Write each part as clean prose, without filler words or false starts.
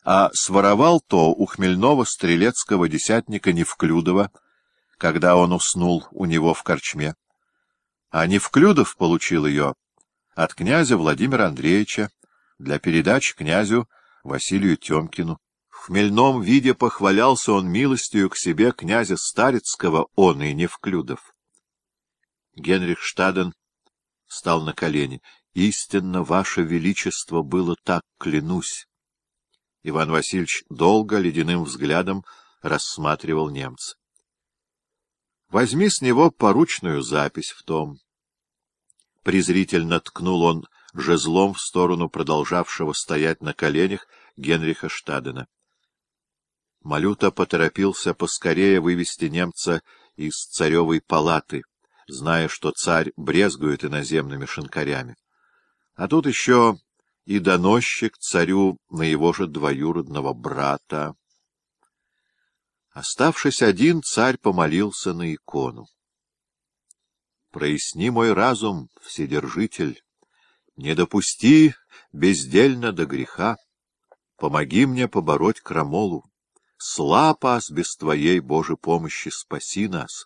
а своровал то у хмельного стрелецкого десятника Невклюдова, когда он уснул у него в корчме. А Невклюдов получил ее от князя Владимира Андреевича для передачи князю Василию Тёмкину. В хмельном виде похвалялся он милостью к себе князя Старицкого, он и Невклюдов. Генрих Штаден стал на колени. «Истинно, ваше величество, было так, клянусь». Иван Васильевич долго ледяным взглядом рассматривал немца. «Возьми с него поручную запись в том». Презрительно ткнул он жезлом в сторону продолжавшего стоять на коленях Генриха Штадена. Малюта поторопился поскорее вывести немца из царевой палаты, зная, что царь брезгует иноземными шинкарями. А тут еще и доносчик царю на его же двоюродного брата. Оставшись один, царь помолился на икону. «Проясни мой разум, Вседержитель, не допусти бездельно до греха, помоги мне побороть крамолу, слаб ас без твоей, Божьей помощи, спаси нас».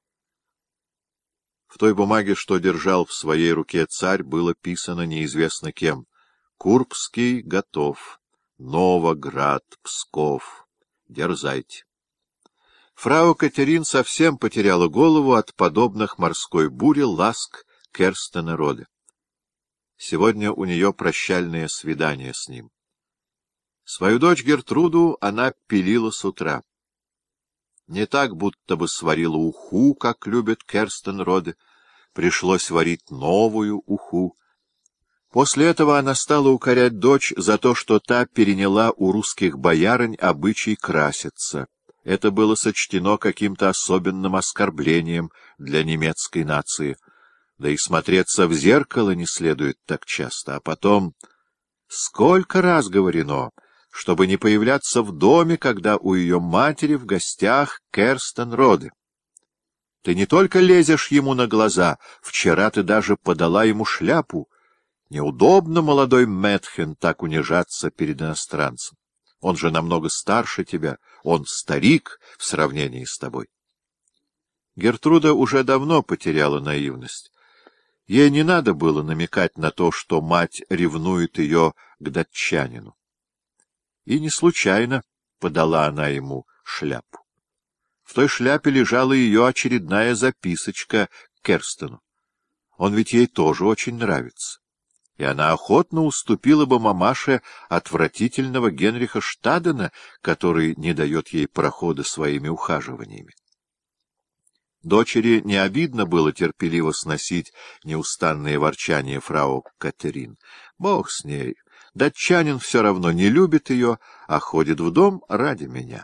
В той бумаге, что держал в своей руке царь, было писано неизвестно кем: «Курбский готов. Новоград, Псков. Дерзайте». Фрау Катерин совсем потеряла голову от подобных морской бури ласк Керстена Роде. Сегодня у нее прощальное свидание с ним. Свою дочь Гертруду она пилила с утра. Не так, будто бы сварила уху, как любит Керстен Роде. Пришлось варить новую уху. После этого она стала укорять дочь за то, что та переняла у русских боярынь обычай краситься. Это было сочтено каким-то особенным оскорблением для немецкой нации. Да и смотреться в зеркало не следует так часто. А потом, сколько раз говорено, чтобы не появляться в доме, когда у ее матери в гостях Керстен Роде. Ты не только лезешь ему на глаза, вчера ты даже подала ему шляпу. Неудобно, молодой Мэтхен, так унижаться перед иностранцем. Он же намного старше тебя, он старик в сравнении с тобой. Гертруда уже давно потеряла наивность. Ей не надо было намекать на то, что мать ревнует ее к датчанину. И не случайно подала она ему шляпу. В той шляпе лежала ее очередная записочка к Керстену. Он ведь ей тоже очень нравится. И она охотно уступила бы мамаше отвратительного Генриха Штадена, который не дает ей прохода своими ухаживаниями. Дочери не обидно было терпеливо сносить неустанные ворчания фрау Катерин. Бог с ней, датчанин все равно не любит ее, а ходит в дом ради меня.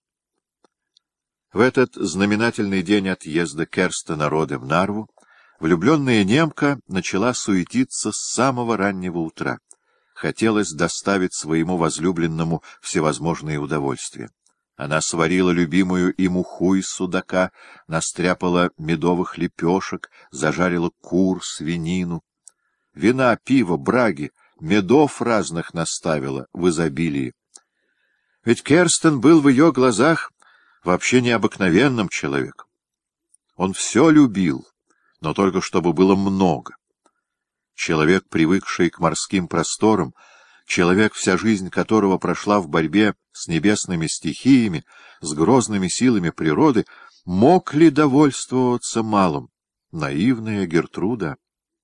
В этот знаменательный день отъезда Керстена Роде в Нарву влюбленная немка начала суетиться с самого раннего утра. Хотелось доставить своему возлюбленному всевозможные удовольствия. Она сварила любимую им уху из судака, настряпала медовых лепешек, зажарила кур, свинину. Вина, пиво, браги, медов разных наставила в изобилии. Ведь Керстен был в ее глазах вообще необыкновенным человеком. Он все любил, но только чтобы было много. Человек, привыкший к морским просторам, человек, вся жизнь которого прошла в борьбе с небесными стихиями, с грозными силами природы, мог ли довольствоваться малым? Наивная Гертруда.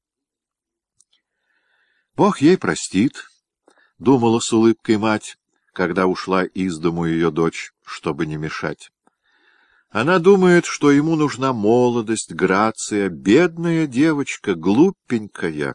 Бог ей простит, — думала с улыбкой мать, когда ушла из дому ее дочь, чтобы не мешать. Она думает, что ему нужна молодость, грация, бедная девочка, глупенькая.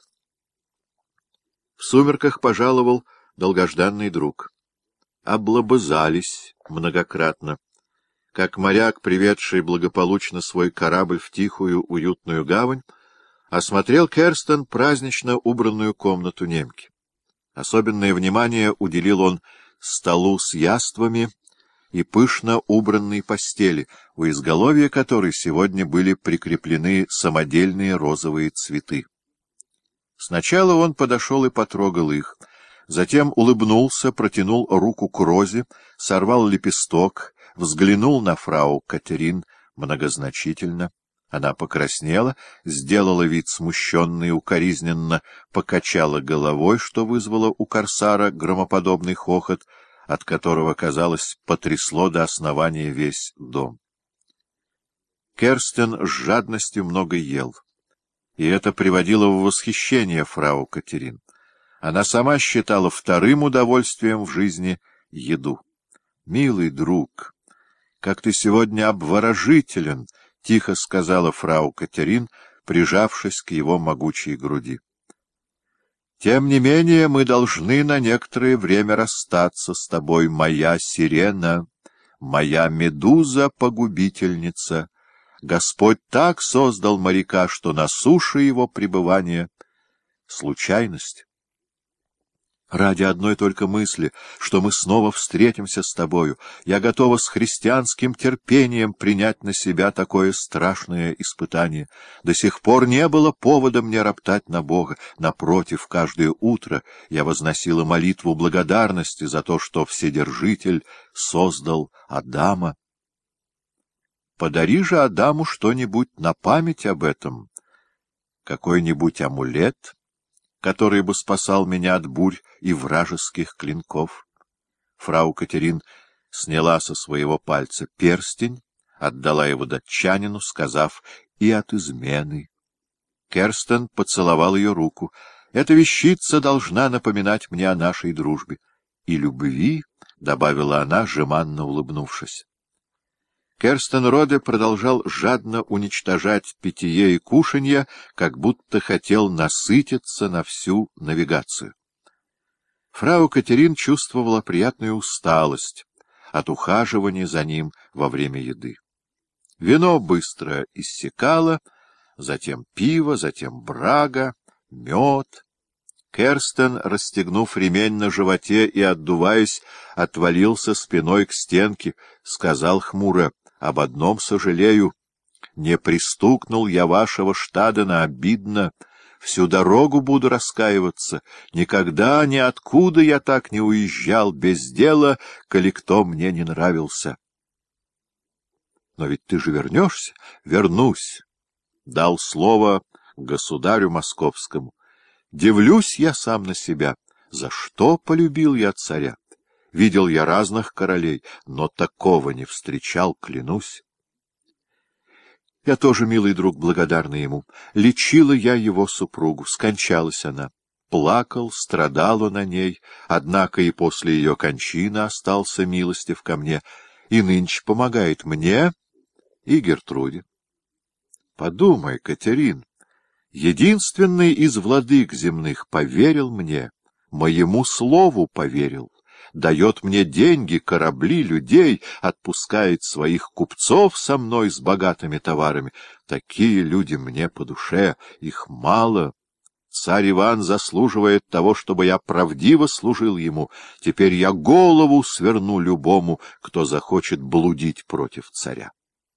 В сумерках пожаловал долгожданный друг. Облобызались многократно. Как моряк, приведший благополучно свой корабль в тихую, уютную гавань, осмотрел Керстен празднично убранную комнату немки. Особенное внимание уделил он столу с яствами и пышно убранной постели, у изголовья которой сегодня были прикреплены самодельные розовые цветы. Сначала он подошел и потрогал их, Затем улыбнулся, протянул руку к розе, сорвал лепесток, взглянул на фрау Катерин многозначительно. Она покраснела, сделала вид смущенный, укоризненно покачала головой, что вызвало у корсара громоподобный хохот, от которого, казалось, потрясло до основания весь дом. Керстен с жадностью много ел, и это приводило в восхищение фрау Катерин. Она сама считала вторым удовольствием в жизни еду. — Милый друг, как ты сегодня обворожителен! — тихо сказала фрау Катерин, прижавшись к его могучей груди. — Тем не менее мы должны на некоторое время расстаться с тобой, моя сирена, моя медуза-погубительница. Господь так создал моряка, что на суше его пребывание — случайность. Ради одной только мысли, что мы снова встретимся с тобою, я готова с христианским терпением принять на себя такое страшное испытание. До сих пор не было повода мне роптать на Бога. Напротив, каждое утро я возносила молитву благодарности за то, что Вседержитель создал Адама. Подари же Адаму что-нибудь на память об этом, какой-нибудь амулет, который бы спасал меня от бурь и вражеских клинков. Фрау Катерин сняла со своего пальца перстень, отдала его датчанину, сказав «и от измены». Керстен поцеловал ее руку. «Эта вещица должна напоминать мне о нашей дружбе. И любви», — добавила она, жеманно улыбнувшись. Керстен Роде продолжал жадно уничтожать питье и кушанье, как будто хотел насытиться на всю навигацию. Фрау Катерин чувствовала приятную усталость от ухаживания за ним во время еды. Вино быстро иссякало, затем пиво, затем брага, мед. Керстен, расстегнув ремень на животе и отдуваясь, отвалился спиной к стенке, сказал хмуро: «Об одном сожалею. Не пристукнул я вашего Штадена, обидно. Всю дорогу буду раскаиваться. Никогда, ниоткуда я так не уезжал без дела, коли кто мне не нравился». «Но ведь ты же вернешься?» «Вернусь», — дал слово государю московскому. «Дивлюсь я сам на себя. За что полюбил я царя? Видел я разных королей, но такого не встречал, клянусь. Я тоже, милый друг, благодарна ему. Лечила я его супругу, скончалась она. Плакал, страдал он о ней, однако и после ее кончины остался милостив ко мне, и нынче помогает мне и Гертруде. Подумай, Катерин, единственный из владык земных поверил мне, моему слову поверил. Дает мне деньги, корабли, людей, отпускает своих купцов со мной с богатыми товарами. Такие люди мне по душе, их мало. Царь Иван заслуживает того, чтобы я правдиво служил ему. Теперь я голову сверну любому, кто захочет блудить против царя».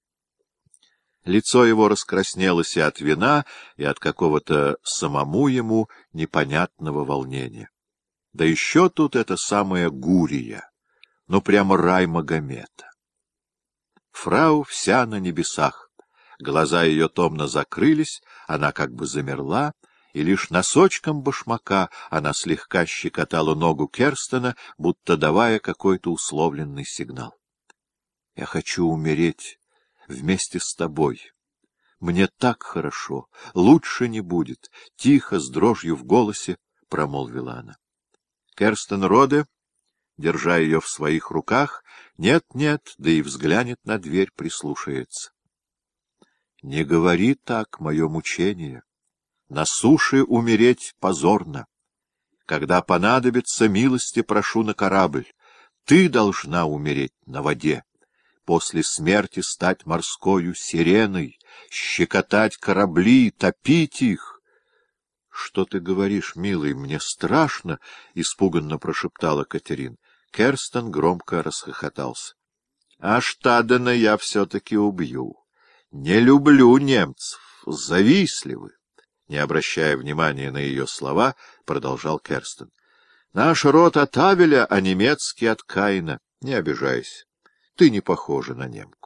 Лицо его раскраснелось и от вина, и от какого-то самому ему непонятного волнения. Да еще тут эта самая Гурия, ну прямо рай Магомета. Фрау вся на небесах, глаза ее томно закрылись, она как бы замерла, и лишь носочком башмака она слегка щекотала ногу Керстена, будто давая какой-то условленный сигнал. — Я хочу умереть вместе с тобой. Мне так хорошо, лучше не будет, — тихо, с дрожью в голосе промолвила она. Керстен Роде, держа ее в своих руках, нет-нет, да и взглянет на дверь, прислушается. — Не говори так, мое мучение. На суше умереть позорно. Когда понадобится, милости прошу на корабль. Ты должна умереть на воде. После смерти стать морскою сиреной, щекотать корабли, топить их. — Что ты говоришь, милый, мне страшно! — испуганно прошептала Катерин. Керстен громко расхохотался. — А Штадена я все-таки убью. Не люблю немцев, завистливы. Не обращая внимания на ее слова, продолжал Керстен. Наш род от Авеля, а немецкий от Каина. Не обижайся, ты не похожа на немку.